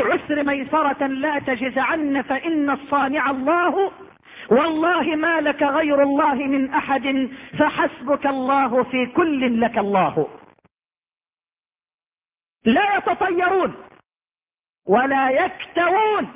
العسر ميسرة لا تجزعن فإن الصانع الله، والله ما لك غير الله من أحد، فحسبك الله في كل لك الله. لا يتطيرون ولا يكتوون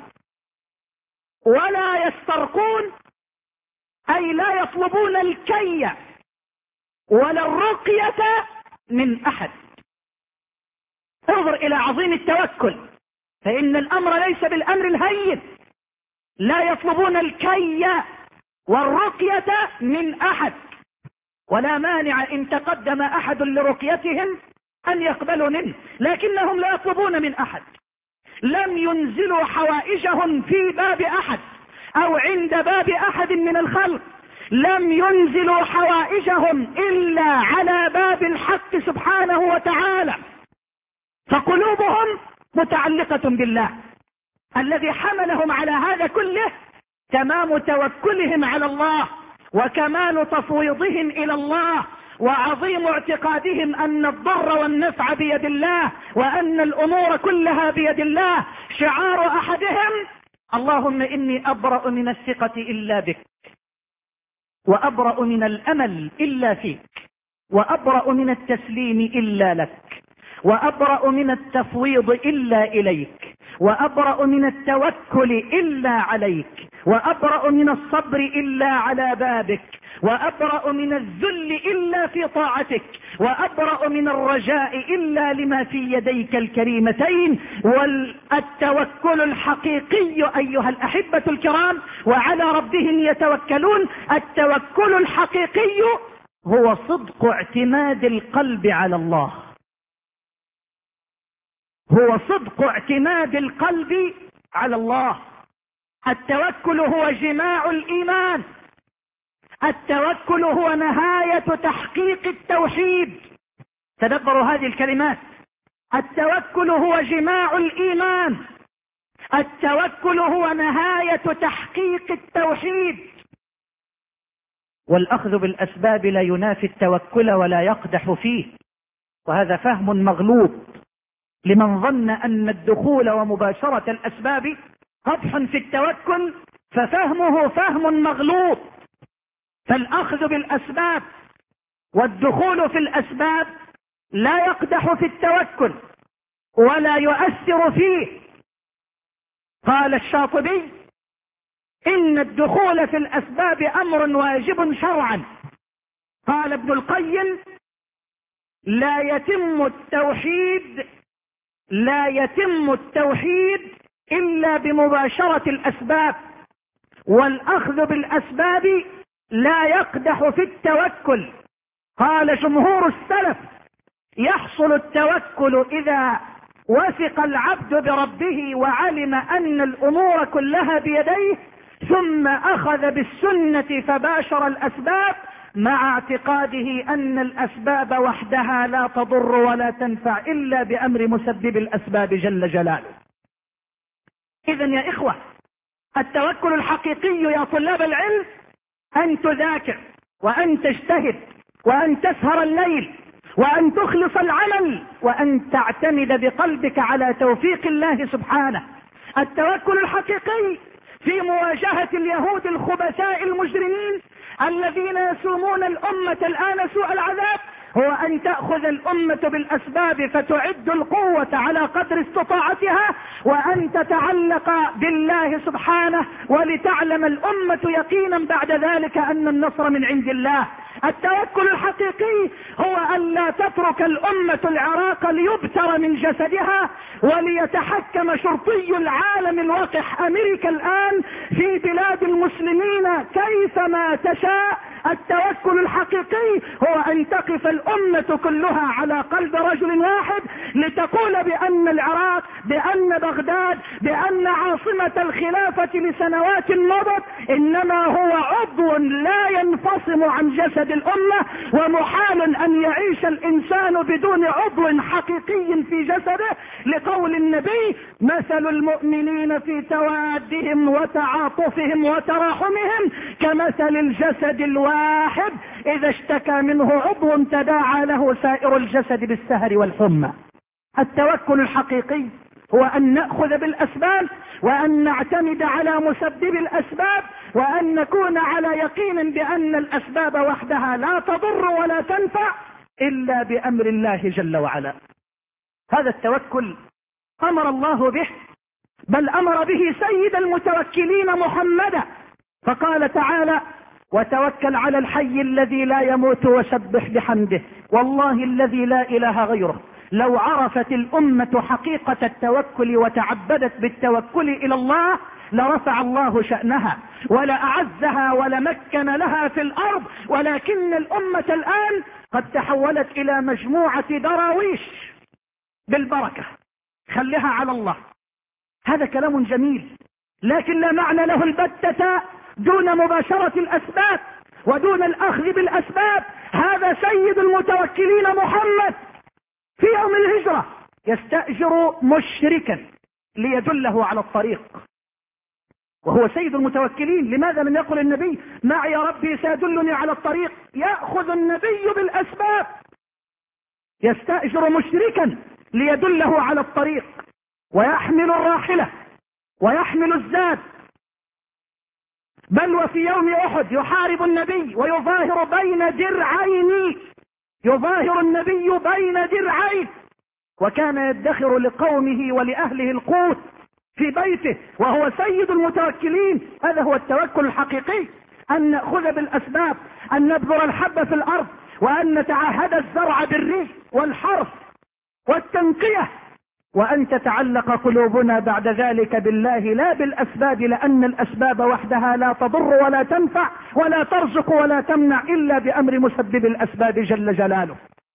ولا يسترقون، أي لا يطلبون الكي ولا الرقية من أحد. انظر إلى عظيم التوكل، فإن الأمر ليس بالأمر الهين. لا يطلبون الكي والرقية من أحد، ولا مانع إن تقدم أحد لرقيتهم أن يقبلوا منه، لكنهم لا يطلبون من أحد. لم ينزلوا حوائجهم في باب أحد أو عند باب أحد من الخلق، لم ينزلوا حوائجهم إلا على باب الحق سبحانه وتعالى، فقلوبهم متعلقة بالله. الذي حملهم على هذا كله تمام توكلهم على الله، وكمال تفويضهم إلى الله، وعظيم اعتقادهم أن الضر والنفع بيد الله، وأن الأمور كلها بيد الله. شعار أحدهم: اللهم إني أبرأ من الثقة إلا بك، وأبرأ من الأمل إلا فيك، وأبرأ من التسليم إلا لك، وأبرأ من التفويض إلا إليك، وأبرأ من التوكل إلا عليك، وأبرأ من الصبر إلا على بابك، وأبرأ من الذل إلا في طاعتك، وأبرأ من الرجاء إلا لما في يديك الكريمتين. والتوكل الحقيقي أيها الأحبة الكرام، وعلى ربهم يتوكلون، التوكل الحقيقي هو صدق اعتماد القلب على الله، هو صدق اعتماد القلب على الله. التوكل هو جماع الإيمان، التوكل هو نهاية تحقيق التوحيد. تدبروا هذه الكلمات: التوكل هو جماع الإيمان، التوكل هو نهاية تحقيق التوحيد. والأخذ بالأسباب لا ينافي التوكل ولا يقدح فيه، وهذا فهم مغلوط لمن ظن أن الدخول ومباشرة الأسباب قدح في التوكل، ففهمه فهم مغلوط. فالأخذ بالأسباب والدخول في الأسباب لا يقدح في التوكل ولا يؤثر فيه. قال الشاطبي: إن الدخول في الأسباب أمر واجب شرعا. قال ابن القيم: لا يتم التوحيد إلا بمباشرة الأسباب، والأخذ بالأسباب لا يقدح في التوكل. قال جمهور السلف: يحصل التوكل إذا وثق العبد بربه وعلم أن الأمور كلها بيديه، ثم أخذ بالسنة فباشر الأسباب، مع اعتقاده أن الأسباب وحدها لا تضر ولا تنفع إلا بأمر مسبب الأسباب جل جلاله. إذن يا إخوة، التوكل الحقيقي يا طلاب العلم أن تذاكر، وأن تجتهد، وأن تسهر الليل، وأن تخلص العمل، وأن تعتمد بقلبك على توفيق الله سبحانه. التوكل الحقيقي في مواجهة اليهود الخبثاء المجرمين الذين يسومون الأمة الآن سوء العذاب هو أن تأخذ الأمة بالأسباب فتعد القوة على قدر استطاعتها، وأن تتعلق بالله سبحانه، ولتعلم الأمة يقينا بعد ذلك أن النصر من عند الله. التوكل الحقيقي هو أن لا تترك الأمة العراق ليبتر من جسدها وليتحكم شرطي العالم الوقح أمريكا الآن في بلاد المسلمين كيفما تشاء. التوكل الحقيقي هو أن تقف الأمة كلها على قلب رجل واحد لتقول بأن العراق، بأن بغداد، بأن عاصمة الخلافة لسنوات مضت إنما هو عضو لا ينفصم عن جسد الأمة، ومحال أن يعيش الإنسان بدون عضو حقيقي في جسده، لقول النبي: مثل المؤمنين في توادهم وتعاطفهم وتراحمهم كمثل الجسد الواحد إذا اشتكى منه عضو تداعى له سائر الجسد بالسهر والحمى. التوكل الحقيقي هو أن نأخذ بالأسباب وأن نعتمد على مسبب الأسباب وأن نكون على يقين بأن الأسباب وحدها لا تضر ولا تنفع إلا بأمر الله جل وعلا. هذا التوكل أمر الله به، بل أمر به سيد المتوكلين محمدا، فقال تعالى: وتوكل على الحي الذي لا يموت وسبح بحمده والله الذي لا إله غيره. لو عرفت الأمة حقيقة التوكل وتعبدت بالتوكل إلى الله لرفع الله شأنها ولأعزها ولمكن لها في الأرض، ولكن الأمة الآن قد تحولت إلى مجموعة دراويش بالبركة، خليها على الله. هذا كلام جميل، لكن لا معنى له البتة دون مباشرة الأسباب ودون الأخذ بالأسباب. هذا سيد المتوكلين محمد في يوم الهجرة يستأجر مشركا ليدله على الطريق، وهو سيد المتوكلين. لماذا لم يقل النبي: معي ربي سيدلني على الطريق؟ يأخذ النبي بالأسباب، يستأجر مشركا ليدله على الطريق، ويحمل الراحلة ويحمل الزاد. بل وفي يوم أحد يحارب النبي ويظاهر بين درعين، يظاهر النبي بين درعين، وكان يدخر لقومه ولأهله القوت في بيته وهو سيد المتوكلين. هذا هو التوكل الحقيقي، أن نأخذ بالأسباب، أن نبذر الحب في الأرض، وأن نتعهد الزرع بالري والحرث والتنقية، وأن تتعلق قلوبنا بعد ذلك بالله لا بالأسباب، لأن الأسباب وحدها لا تضر ولا تنفع ولا ترزق ولا تمنع إلا بأمر مسبب الأسباب جل جلاله.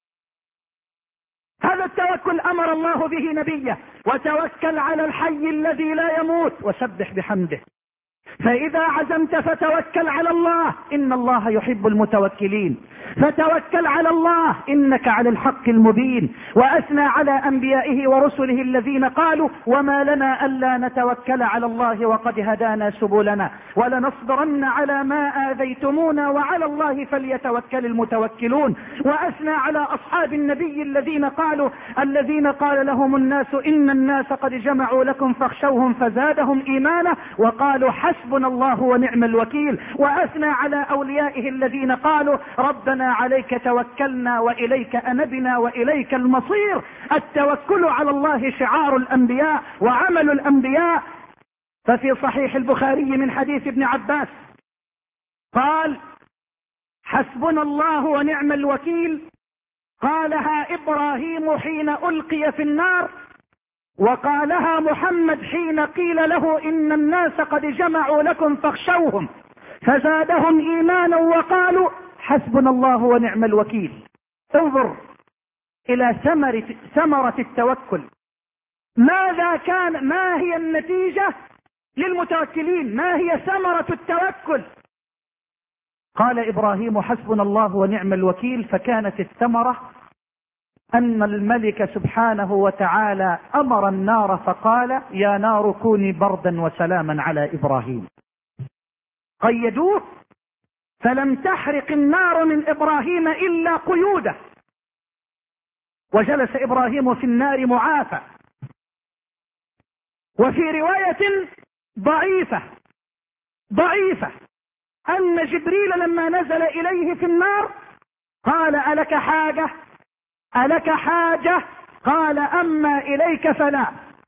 هذا التوكل أمر الله به نبيه: وتوكل على الحي الذي لا يموت وسبح بحمده. فإذا عزمت فتوكل على الله، إن الله يحب المتوكلين. فتوكل على الله إنك على الحق المبين. وأثنى على أنبيائه ورسله الذين قالوا: وما لنا ألا نتوكل على الله وقد هدانا سبلنا ولنصبرن على ما آذيتمونا وعلى الله فليتوكل المتوكلون. وأثنى على أصحاب النبي الذين قال لهم الناس إن الناس قد جمعوا لكم فاخشوهم فزادهم إيمانا وقالوا حسبنا الله ونعم الوكيل. وأثنى على أوليائه الذين قالوا: ربنا عليك توكلنا وإليك أنبنا وإليك المصير. التوكل على الله شعار الأنبياء وعمل الأنبياء. ففي صحيح البخاري من حديث ابن عباس قال: حسبنا الله ونعم الوكيل قالها إبراهيم حين ألقي في النار، وقالها محمد حين قيل له إن الناس قد جمعوا لكم فاخشوهم فزادهم إيمانا وقالوا حسبنا الله ونعم الوكيل. انظر إلى ثمرة التوكل. ما هي النتيجة للمتوكلين؟ ما هي ثمرة التوكل؟ قال إبراهيم حسبنا الله ونعم الوكيل، فكانت الثمرة أن الملك سبحانه وتعالى أمر النار فقال: يا نار كوني بردا وسلاما على إبراهيم. قيدوه فلم تحرق النار من إبراهيم إلا قيوده، وجلس إبراهيم في النار معافى. وفي رواية ضعيفة أن جبريل لما نزل إليه في النار قال: ألك حاجة؟ قال: أما إليك فلا،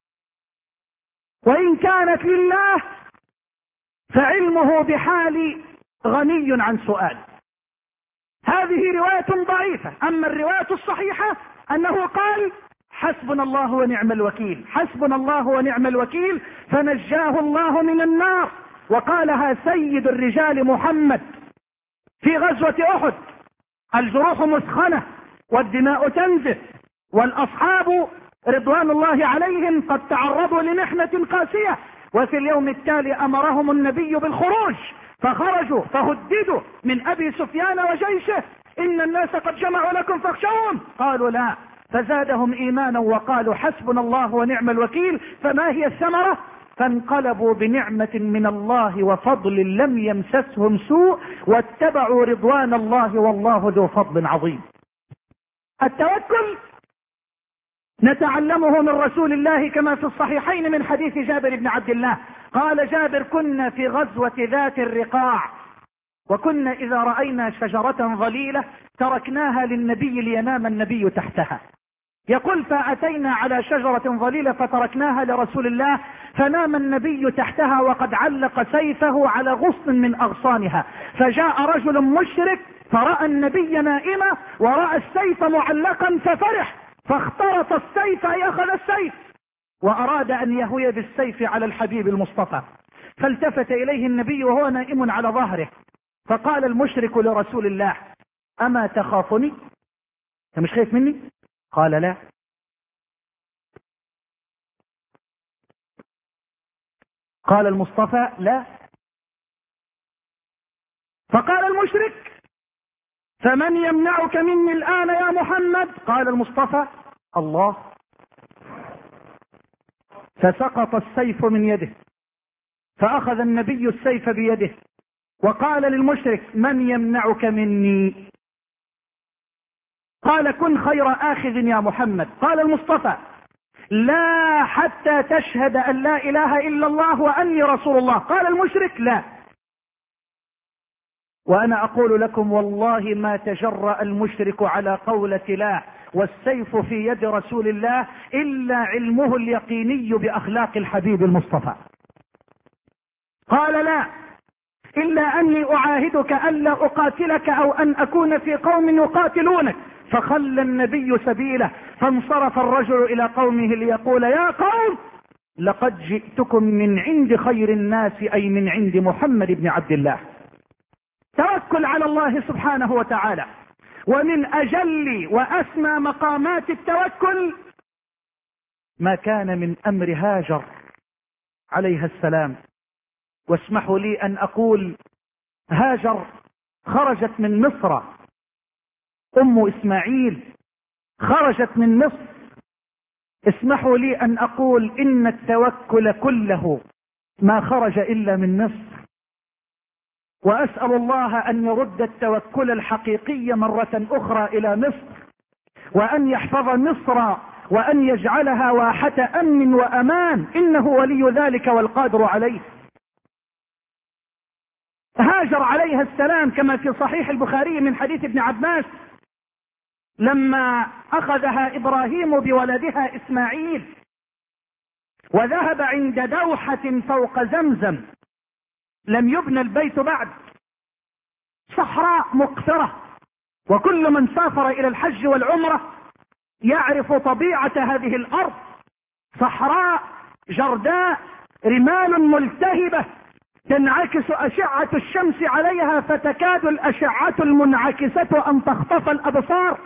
وإن كانت لله فعلمه بحالي غني عن سؤال. هذه رواية ضعيفة. أما الرواية الصحيحة أنه قال: حسبنا الله ونعم الوكيل، حسبنا الله ونعم الوكيل، فنجاه الله من النار. وقالها سيد الرجال محمد في غزوة أحد: الجروح مثخنة والدماء تنزف، والأصحاب رضوان الله عليهم قد تعرضوا لمحنة قاسية، وفي اليوم التالي أمرهم النبي بالخروج، فخرجوا فهددوا من أبي سفيان وجيشه: إن الناس قد جمعوا لكم فاخشوهم. قالوا لا، فزادهم إيمانا وقالوا حسبنا الله ونعم الوكيل. فما هي الثمرة؟ فانقلبوا بنعمة من الله وفضل لم يمسسهم سوء واتبعوا رضوان الله والله ذو فضل عظيم. التوكل نتعلمه من رسول الله كما في الصحيحين من حديث جابر بن عبد الله. قال جابر: كنا في غزوة ذات الرقاع، وكنا إذا رأينا شجرة ظليلة تركناها للنبي لينام النبي تحتها. يقول: فأتينا على شجرة ظليلة فتركناها لرسول الله، فنام النبي تحتها وقد علق سيفه على غصن من أغصانها، فجاء رجل مشرك فرأى النبي نائما ورأى السيف معلقا ففرح، فاخترط السيف أي أخذ السيف وأراد أن يهوي بالسيف على الحبيب المصطفى، فالتفت إليه النبي وهو نائم على ظهره، فقال المشرك لرسول الله: أما تخافني؟ أنت مش خايف مني؟ قال: لا. قال المصطفى: لا. فقال المشرك: فمن يمنعك مني الآن يا محمد؟ قال المصطفى: الله. فسقط السيف من يده، فأخذ النبي السيف بيده وقال للمشرك: من يمنعك مني؟ قال: كن خير آخذ يا محمد. قال المصطفى: لا حتى تشهد أن لا إله إلا الله وأني رسول الله. قال المشرك: لا. وأنا أقول لكم والله ما تجرأ المشرك على قولة لا والسيف في يد رسول الله إلا علمه اليقيني بأخلاق الحبيب المصطفى. قال: لا، إلا أني أعاهدك ألا أقاتلك أو أن أكون في قوم يقاتلونك. فخلى النبي سبيله، فانصرف الرجل إلى قومه ليقول: يا قوم، لقد جئتكم من عند خير الناس، أي من عند محمد بن عبد الله. توكل على الله سبحانه وتعالى. ومن أجل وأسمى مقامات التوكل ما كان من أمر هاجر عليها السلام. واسمحوا لي أن أقول هاجر خرجت من مصر، أم إسماعيل خرجت من مصر. اسمحوا لي أن أقول إن التوكل كله ما خرج إلا من مصر. وأسأل الله أن يرد التوكل الحقيقي مرة أخرى إلى مصر، وأن يحفظ مصر، وأن يجعلها واحة أمن وأمان، إنه ولي ذلك والقادر عليه. هاجر عليها السلام كما في صحيح البخاري من حديث ابن عباس، لما أخذها إبراهيم بولدها إسماعيل وذهب عند دوحة فوق زمزم، لم يبنى البيت بعد، صحراء مقفرة، وكل من سافر إلى الحج والعمرة يعرف طبيعة هذه الأرض، صحراء جرداء، رمال ملتهبة تنعكس أشعة الشمس عليها فتكاد الأشعة المنعكسة أن تخطف الأبصار،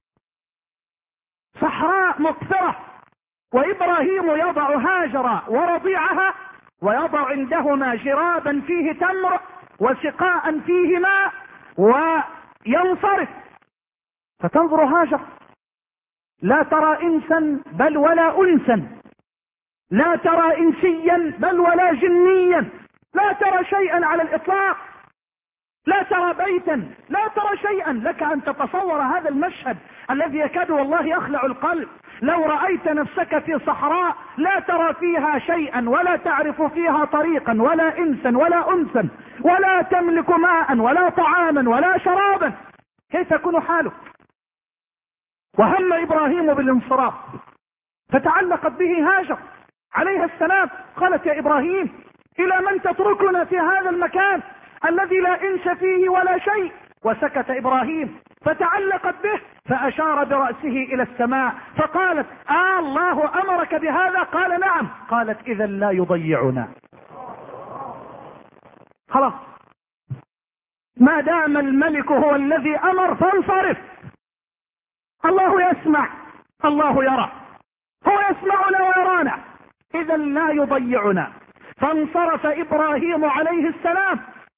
صحراء مقفرة. وإبراهيم يضع هاجر ورضيعها ويضع عندهما جرابا فيه تمر وسقاء فيه ماء وينصرف، فتنظر هاجر لا ترى إنسا بل ولا أنسا، لا ترى إنسيا بل ولا جنيا، لا ترى شيئا على الإطلاق، لا ترى بيتا، لا ترى شيئا. لك أن تتصور هذا المشهد الذي يكاد والله يخلع القلب. لو رأيت نفسك في صحراء لا ترى فيها شيئا ولا تعرف فيها طريقا ولا إنسا ولا أنسا ولا تملك ماء ولا طعاما ولا شرابا، كيف يكون حالك؟ وهم إبراهيم بالانصراف، فتعلقت به هاجر عليها السلام، قالت: يا إبراهيم، إلى من تتركنا في هذا المكان الذي لا إنس فيه ولا شيء؟ وسكت إبراهيم، فتعلقت به فأشار برأسه إلى السماء فقالت: الله أمرك بهذا؟ قال: نعم. قالت: إذا لا يضيعنا. خلاص، ما دام الملك هو الذي أمر فانصرف. الله يسمع، الله يرى، هو يسمعنا ويرانا، إذا لا يضيعنا. فانصرف إبراهيم عليه السلام،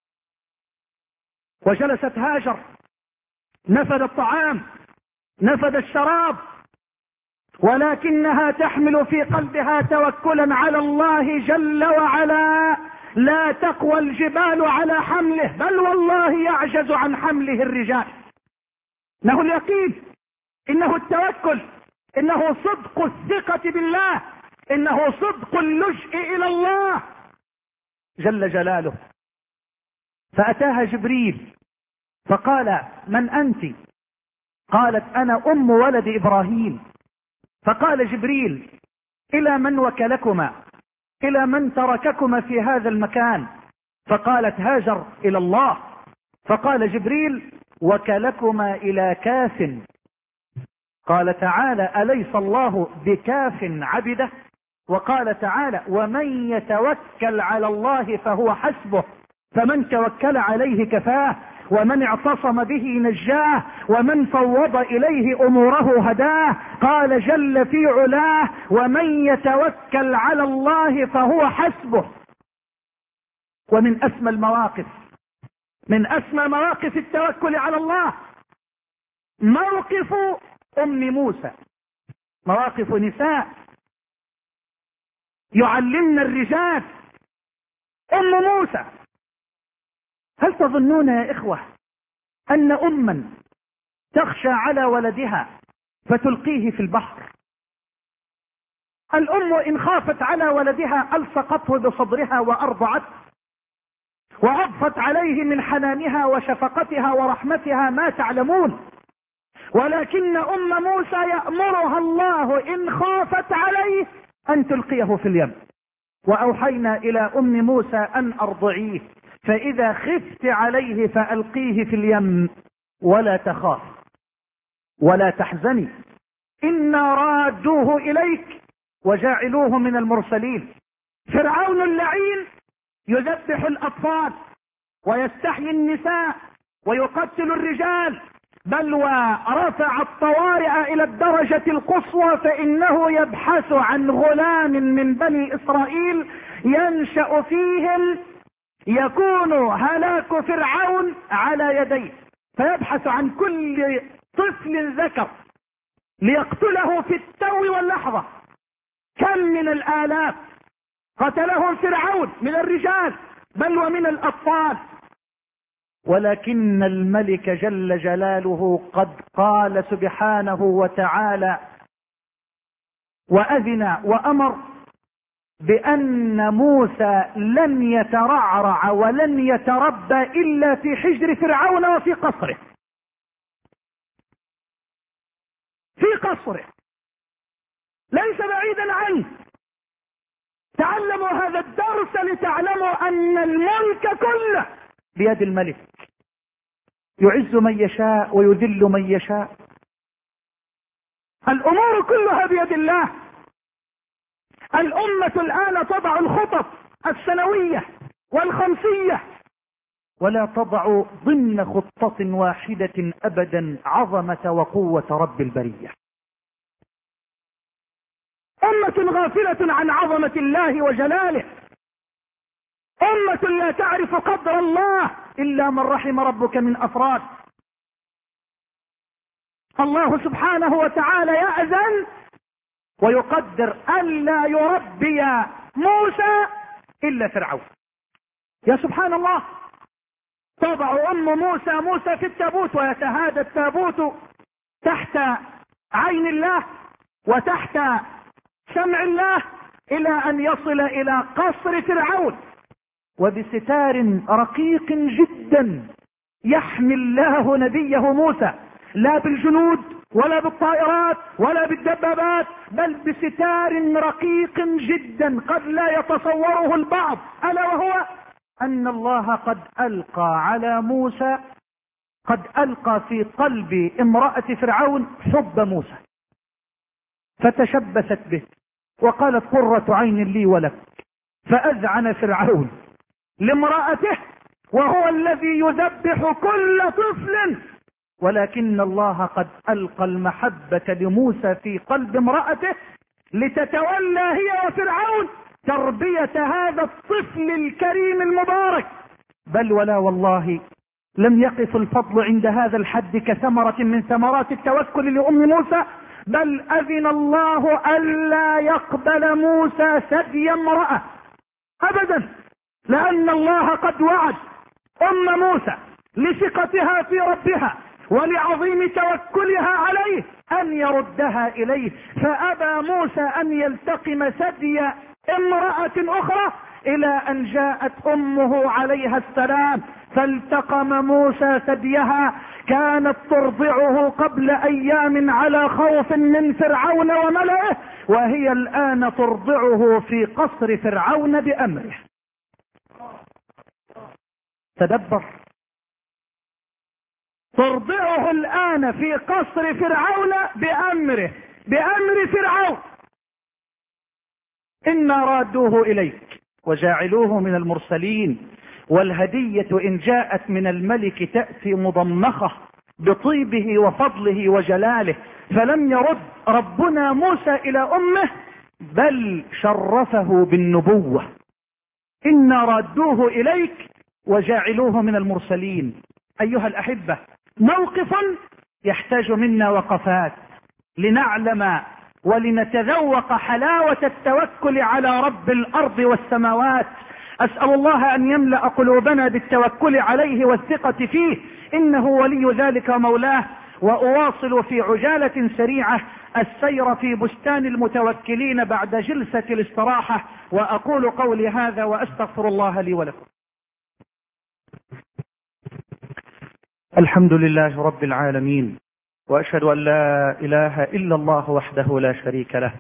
وجلست هاجر، نفد الطعام، نفد الشراب، ولكنها تحمل في قلبها توكلا على الله جل وعلا. لا تقوى الجبال على حمله، بل والله يعجز عن حمله الرجال. انه اليقين، انه التوكل، انه صدق الثقة بالله، انه صدق اللجء الى الله جل جلاله. فاتاها جبريل فقال: من انت؟ قالت: انا ام ولد ابراهيم. فقال جبريل: الى من وكلكما؟ الى من ترككما في هذا المكان؟ فقالت هاجر: الى الله. فقال جبريل: وكلكما الى كاف. قال تعالى: اليس الله بكاف عبده؟ وقال تعالى: ومن يتوكل على الله فهو حسبه. فمن توكل عليه كفاه، ومن اعتصم به نجاه، ومن فوض اليه اموره هداه. قال جل في علاه: ومن يتوكل على الله فهو حسبه. ومن اسمى المواقف، من اسمى مواقف التوكل على الله موقف ام موسى. مواقف نساء يعلمنا الرجال. ام موسى، هل تظنون يا اخوة ان اما تخشى على ولدها فتلقيه في البحر؟ الام ان خافت على ولدها الصقته بصدرها وارضعته واضفت عليه من حنانها وشفقتها ورحمتها ما تعلمون. ولكن ام موسى يأمرها الله ان خافت عليه ان تلقيه في اليم. واوحينا الى ام موسى ان ارضعيه، فاذا خفت عليه فالقيه في اليم ولا تخاف ولا تحزني، انا رادوه اليك وجاعلوه من المرسلين. فرعون اللعين يذبح الاطفال ويستحيي النساء ويقتل الرجال، بل ورفع الطوارئ الى الدرجة القصوى، فانه يبحث عن غلام من بني اسرائيل ينشأ فيهم يكون هلاك فرعون على يديه، فيبحث عن كل طفل ذكر ليقتله في التو واللحظة. كم من الآلاف قتلهم فرعون من الرجال بل ومن الأطفال، ولكن الملك جل جلاله قد قال سبحانه وتعالى وأذن وأمر بأن موسى لن يترعرع ولن يتربى إلا في حجر فرعون وفي قصره. في قصره ليس بعيدا عنه. تعلموا هذا الدرس لتعلموا أن الملك كله بيد الملك، يعز من يشاء ويذل من يشاء. الأمور كلها بيد الله. الأمة الآن تضع الخطط السنوية والخمسية، ولا تضع ضمن خطة واحدة أبدا عظمة وقوة رب البرية. أمة غافلة عن عظمة الله وجلاله، أمة لا تعرف قدر الله إلا من رحم ربك من أفراد. الله سبحانه وتعالى يأذن ويقدر ألا يربي موسى إلا فرعون. يا سبحان الله، تضع أم موسى في التابوت، ويتهادى التابوت تحت عين الله وتحت سمع الله إلى أن يصل إلى قصر فرعون، وبستار رقيق جدا يحمي الله نبيه موسى، لا بالجنود ولا بالطائرات ولا بالدبابات، بل بستار رقيق جدا قد لا يتصوره البعض، ألا وهو أن الله قد ألقى على موسى، قد ألقى في قلب امرأة فرعون حب موسى، فتشبثت به وقالت قرة عين لي ولك، فأذعن فرعون لامرأته وهو الذي يذبح كل طفل، ولكن الله قد ألقى المحبة لموسى في قلب امرأته لتتولى هي وفرعون تربية هذا الطفل الكريم المبارك. بل ولا والله لم يقف الفضل عند هذا الحد كثمرة من ثمرات التوكل لأم موسى، بل أذن الله ألا يقبل موسى ثدي امرأة أبدا، لأن الله قد وعد أم موسى لثقتها في ربها ولعظيم توكلها عليه أن يردها إليه، فأبى موسى أن يلتقم ثدي امرأة أخرى إلى أن جاءت أمه عليها السلام فالتقم موسى ثديها. كانت ترضعه قبل أيام على خوف من فرعون وملئه، وهي الآن ترضعه في قصر فرعون بأمره. تدبر، ترضعه الآن في قصر فرعون بأمره، بأمر فرعون. إنا رادوه إليك وجاعلوه من المرسلين، والهدية إن جاءت من الملك تأتي مضمخة بطيبه وفضله وجلاله، فلم يرد ربنا موسى إلى أمه بل شرفه بالنبوة. إنا رادوه إليك وجاعلوه من المرسلين. أيها الأحبة، موقف يحتاج منا وقفات لنعلم ولنتذوق حلاوة التوكل على رب الأرض والسماوات. أسأل الله أن يملأ قلوبنا بالتوكل عليه والثقة فيه، إنه ولي ذلك مولاه. وأواصل في عجالة سريعة السير في بستان المتوكلين بعد جلسة الاستراحة، وأقول قولي هذا وأستغفر الله لي ولكم. الحمد لله رب العالمين، وأشهد أن لا إله إلا الله وحده لا شريك له،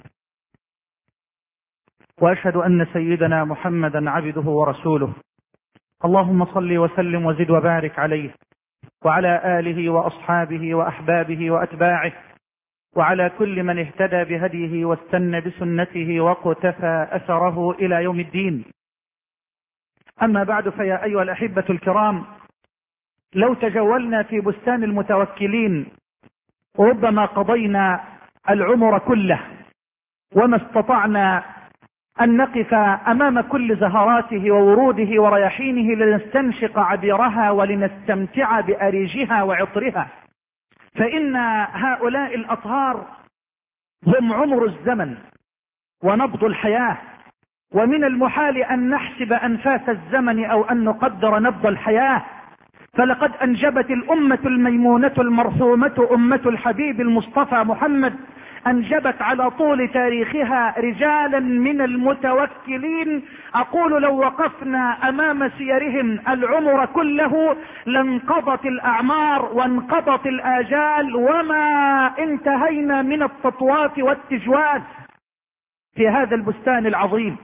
وأشهد أن سيدنا محمدا عبده ورسوله. اللهم صل وسلم وزد وبارك عليه وعلى آله وأصحابه وأحبابه وأتباعه وعلى كل من اهتدى بهديه واستنى بسنته واقتفى أثره إلى يوم الدين. أما بعد، فيا أيها الأحبة الكرام، لو تجولنا في بستان المتوكلين ربما قضينا العمر كله وما استطعنا أن نقف أمام كل زهراته ووروده ورياحينه لنستنشق عبيرها ولنستمتع بأريجها وعطرها، فإن هؤلاء الأطهار هم عمر الزمن ونبض الحياة، ومن المحال أن نحسب أنفاس الزمن أو أن نقدر نبض الحياة. فلقد أنجبت الأمة الميمونة المرحومة أمة الحبيب المصطفى محمد، أنجبت على طول تاريخها رجالا من المتوكلين. أقول لو وقفنا أمام سيرهم العمر كله لانقضت الأعمار وانقضت الآجال وما انتهينا من التطوات والتجواد في هذا البستان العظيم.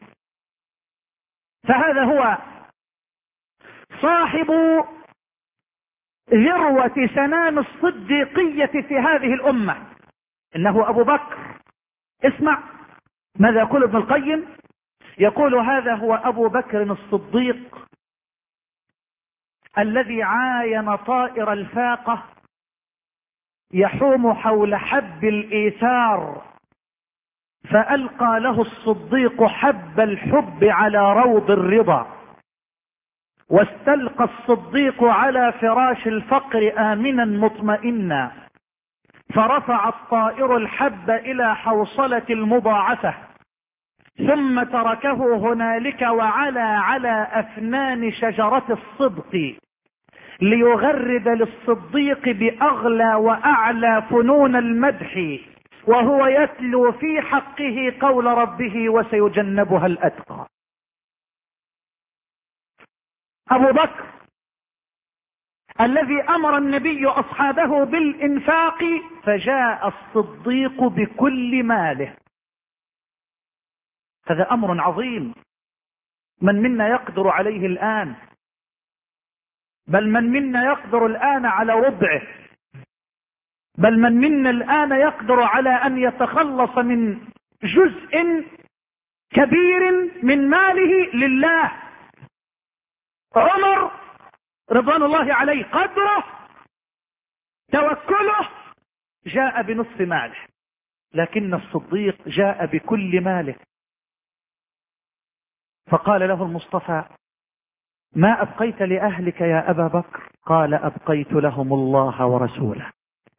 فهذا هو صاحب ذروة سنام الصديقية في هذه الأمة، إنه أبو بكر. اسمع ماذا يقول ابن القيم، يقول هذا هو أبو بكر الصديق الذي عاين طائر الفاقة يحوم حول حب الإيثار، فألقى له الصديق حب الحب على روض الرضا، واستلقى الصديق على فراش الفقر آمنا مطمئنا، فرفع الطائر الحب إلى حوصلة المضاعفة، ثم تركه هنالك وعلى على أفنان شجرة الصدق ليغرد للصديق بأغلى وأعلى فنون المدح، وهو يتلو في حقه قول ربه وسيجنبها الأتقى. أبو بكر الذي أمر النبي أصحابه بالإنفاق، فجاء الصديق بكل ماله. هذا أمر عظيم، من منا يقدر عليه الآن؟ بل من منا يقدر الآن على ربعه، بل من منا الآن يقدر على أن يتخلص من جزء كبير من ماله لله. عمر رضوان الله عليه قدره توكله جاء بنصف ماله، لكن الصديق جاء بكل ماله. فقال له المصطفى: ما أبقيت لأهلك يا أبا بكر؟ قال: أبقيت لهم الله ورسوله.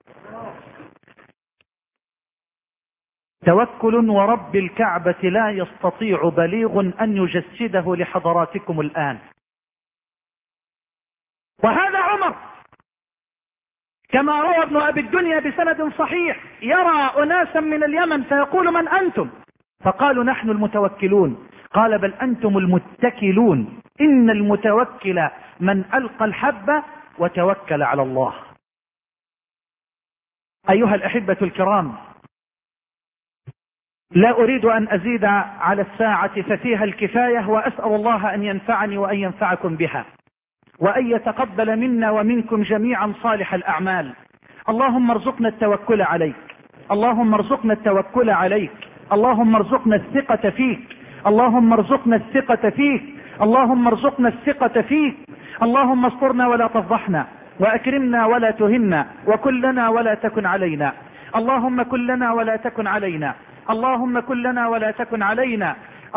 توكل ورب الكعبة لا يستطيع بليغ أن يجسده لحضراتكم الآن. وهذا عمر كما روى ابن أبي الدنيا بسند صحيح، يرى أناسا من اليمن فيقول: من أنتم؟ فقالوا: نحن المتوكلون. قال: بل أنتم المتكلون، إن المتوكل من ألقى الحبة وتوكل على الله. أيها الأحبة الكرام، لا أريد أن أزيد على الساعة ففيها الكفاية، وأسأل الله أن ينفعني وأن ينفعكم بها، وأن يتقبل منا ومنكم جميعا صالح الأعمال. اللهم ارزقنا التوكل عليك، اللهم ارزقنا التوكل عليك، اللهم ارزقنا الثقة فيك، اللهم ارزقنا الثقة فيك، اللهم ارزقنا الثقة فيك. اللهم استرنا ولا تفضحنا، وأكرمنا ولا تهنا، وكلنا ولا تكن علينا. اللهم كلنا ولا تكن علينا، اللهم كلنا ولا تكن علينا.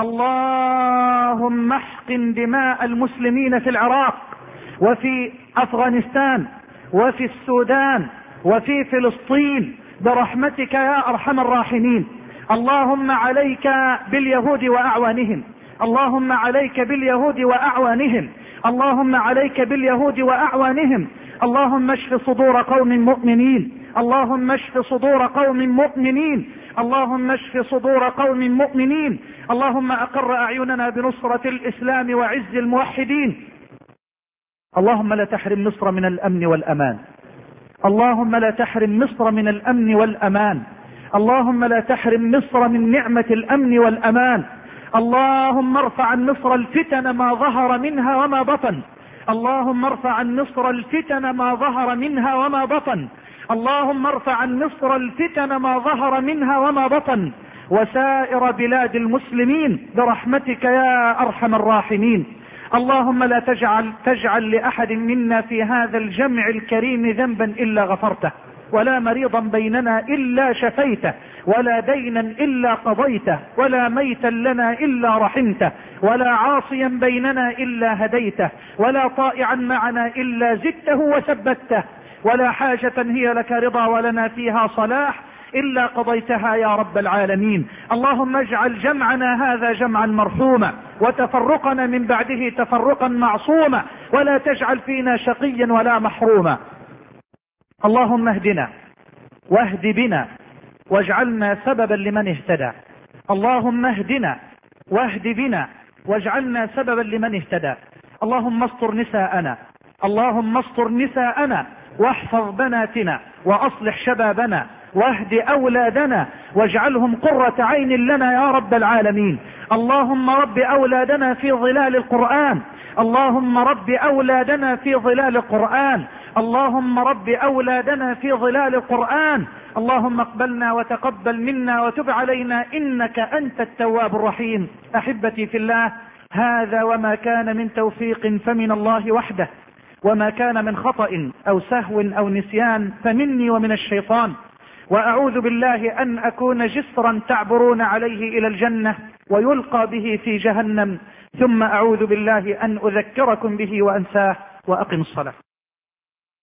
اللهم احقن دماء المسلمين في العراق وفي أفغانستان وفي السودان وفي فلسطين برحمتك يا أرحم الراحمين. اللهم عليك باليهود وأعوانهم، اللهم عليك باليهود وأعوانهم، اللهم عليك باليهود وأعوانهم. اللهم اشف صدور قوم مؤمنين، اللهم اشف صدور قوم مؤمنين، اللهم اشف صدور قوم مؤمنين. اللهم أقر أعيننا بنصرة الإسلام وعز الموحدين. اللهم لا تحرم مصر من الأمن والأمان، اللهم لا تحرم مصر من الأمن والأمان، اللهم لا تحرم مصر من نعمة الأمن والأمان. اللهم ارفع عن مصر الفتن ما ظهر منها وما بطن، اللهم ارفع عن مصر الفتن ما ظهر منها وما بطن، اللهم ارفع عن مصر الفتن ما ظهر منها وما بطن، وسائر بلاد المسلمين برحمتك يا أرحم الراحمين. اللهم لا تجعل لأحد منا في هذا الجمع الكريم ذنبا إلا غفرته، ولا مريضا بيننا إلا شفيته، ولا دينا إلا قضيته، ولا ميتا لنا إلا رحمته، ولا عاصيا بيننا إلا هديته، ولا طائعا معنا إلا زدته وثبته، ولا حاجة هي لك رضا ولنا فيها صلاح إلا قضيتها يا رب العالمين. اللهم اجعل جمعنا هذا جمعا مرحوما، وتفرقنا من بعده تفرقا معصوما، ولا تجعل فينا شقيا ولا محروما. اللهم اهدنا واهد بنا واجعلنا سببا لمن اهتدى، اللهم اهدنا واهد بنا واجعلنا سببا لمن اهتدى. اللهم استر نساءنا، اللهم استر نساءنا، واحفظ بناتنا، واصلح شبابنا، واهد اولادنا، واجعلهم قرة عين لنا يا رب العالمين. اللهم رب اولادنا في ظلال القرآن، اللهم رب اولادنا في ظلال القرآن، اللهم رب اولادنا في ظلال القرآن. اللهم اقبلنا وتقبل منا وتب علينا انك انت التواب الرحيم. احبتي في الله، هذا وما كان من توفيق فمن الله وحده، وما كان من خطأ او سهو او نسيان فمني ومن الشيطان، واعوذ بالله ان اكون جسرا تعبرون عليه الى الجنة ويلقى به في جهنم، ثم اعوذ بالله ان اذكركم به وانساه. واقم الصلاة.